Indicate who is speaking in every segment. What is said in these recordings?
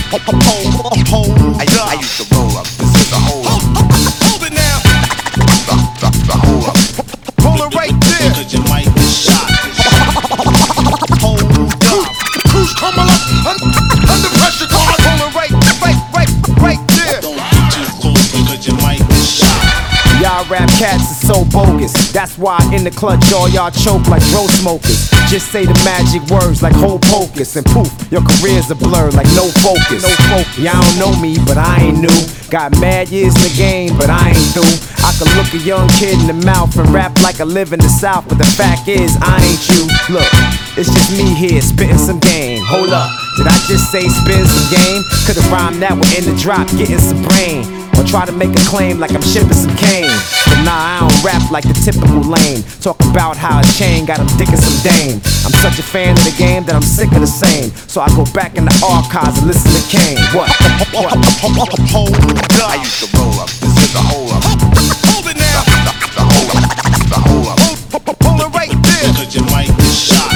Speaker 1: I used to roll up. This is a hold up.
Speaker 2: Hold it now.
Speaker 1: The hold up.
Speaker 2: Hold it right there. Cause you might get shot. Hold up. Who's coming up under pressure? Hold it right there. Don't get too close because you might get shot.
Speaker 3: Y'all rap cats is so bogus. That's why in the clutch all y'all choke like bro smokers. Just say the magic words like whole pocus, and poof, your career's a blur like no focus. Y'all don't know me, but I ain't new. Got mad years in the game, but I ain't through. I can look a young kid in the mouth and rap like I live in the South, but the fact is I ain't you. Look, it's just me here spitting some game. Hold up, did I just say spin some game? Could've rhymed that one in the drop, getting some brain. Or try to make a claim like I'm shipping some cane. But nah, I don't rap like the typical lame. Talk about how a chain got him dicking some dame. I'm such a fan of the game that I'm sick of the same. So I go back in the archives and listen to Kane. What?
Speaker 2: Hold up.
Speaker 1: I used to roll up. This is a hold up.
Speaker 2: Hold it now.
Speaker 1: The hold up. The hold up.
Speaker 2: Hold it right there. Cause you might get shot.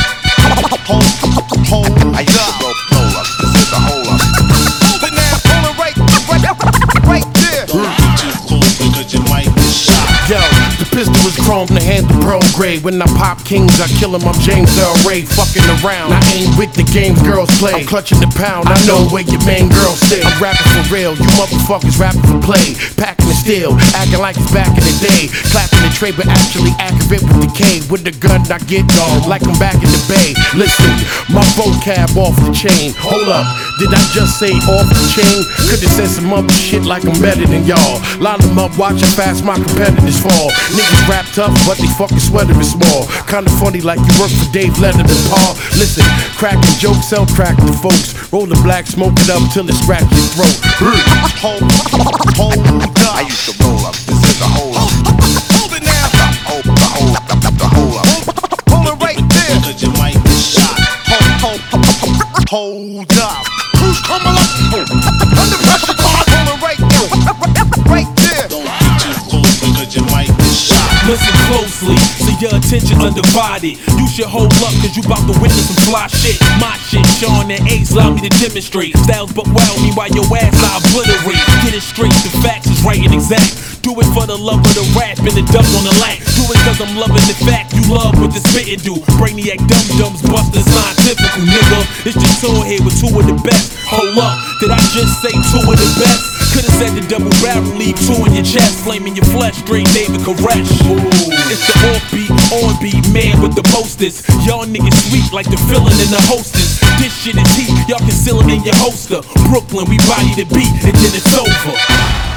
Speaker 2: Hold
Speaker 1: I used to roll up. This is a hold up.
Speaker 2: Hold it now. Hold it right there. Don't get too close because you might get shot.
Speaker 4: Yo, the pistol is chrome, the handle pearl gray. When I pop kings, I kill 'em, I'm James Earl Ray. Fucking around, I ain't with the games girls play. I'm clutching the pound, I know where your main girl stay. I'm rapping for real, you motherfuckers rapping for play. Packing the steel, acting like it's back in the day. Clapping the tray, but actually accurate with the K. With the gun, I get dog, like I'm back in the bay. Listen, my vocab off the chain. Hold up, did I just say off the chain? Could've said some other shit like I'm better than y'all. Line them up, watch how fast my competitors fall. Niggas rap tough, but they fucking sweater is small. Kinda funny like you work for Dave Leonard and Paul. Listen, cracking jokes, sell crack to folks. Roll the black, smoke it up till it scratch your throat.
Speaker 2: Hold up.
Speaker 1: I used to roll up. This is a hold up.
Speaker 2: Hold it now.
Speaker 1: The hold up. The hold up.
Speaker 2: Hold it right there. Cause you might get shot. Hold up. Who's coming up under pressure? Hold it right there. Don't get too close because you might get shot.
Speaker 5: Listen closely, so your attention's undivided. You should hold up, cause you bout to witness some fly shit. My shit, Sean and Ace, allow me to demonstrate. Styles but wow me while your ass I obliterate. Get it straight, the facts is right and exact. Do it for the love of the rap and the dub on the lack. Do it cause I'm loving the fact you love what the spittin' do. Brainiac dum-dums, bustin' scientifical, nigga. It's just two here with two of the best. Hold up, did I just say two of the best? Could've said the double barrel, leave two in your chest. Flame in your flesh, straight David Koresh. It's the offbeat, on-beat man with the mostest. Y'all niggas sweet like the villain and the hostess. This shit is heat, y'all conceal it in your holster. Brooklyn, we body the beat and then it's over.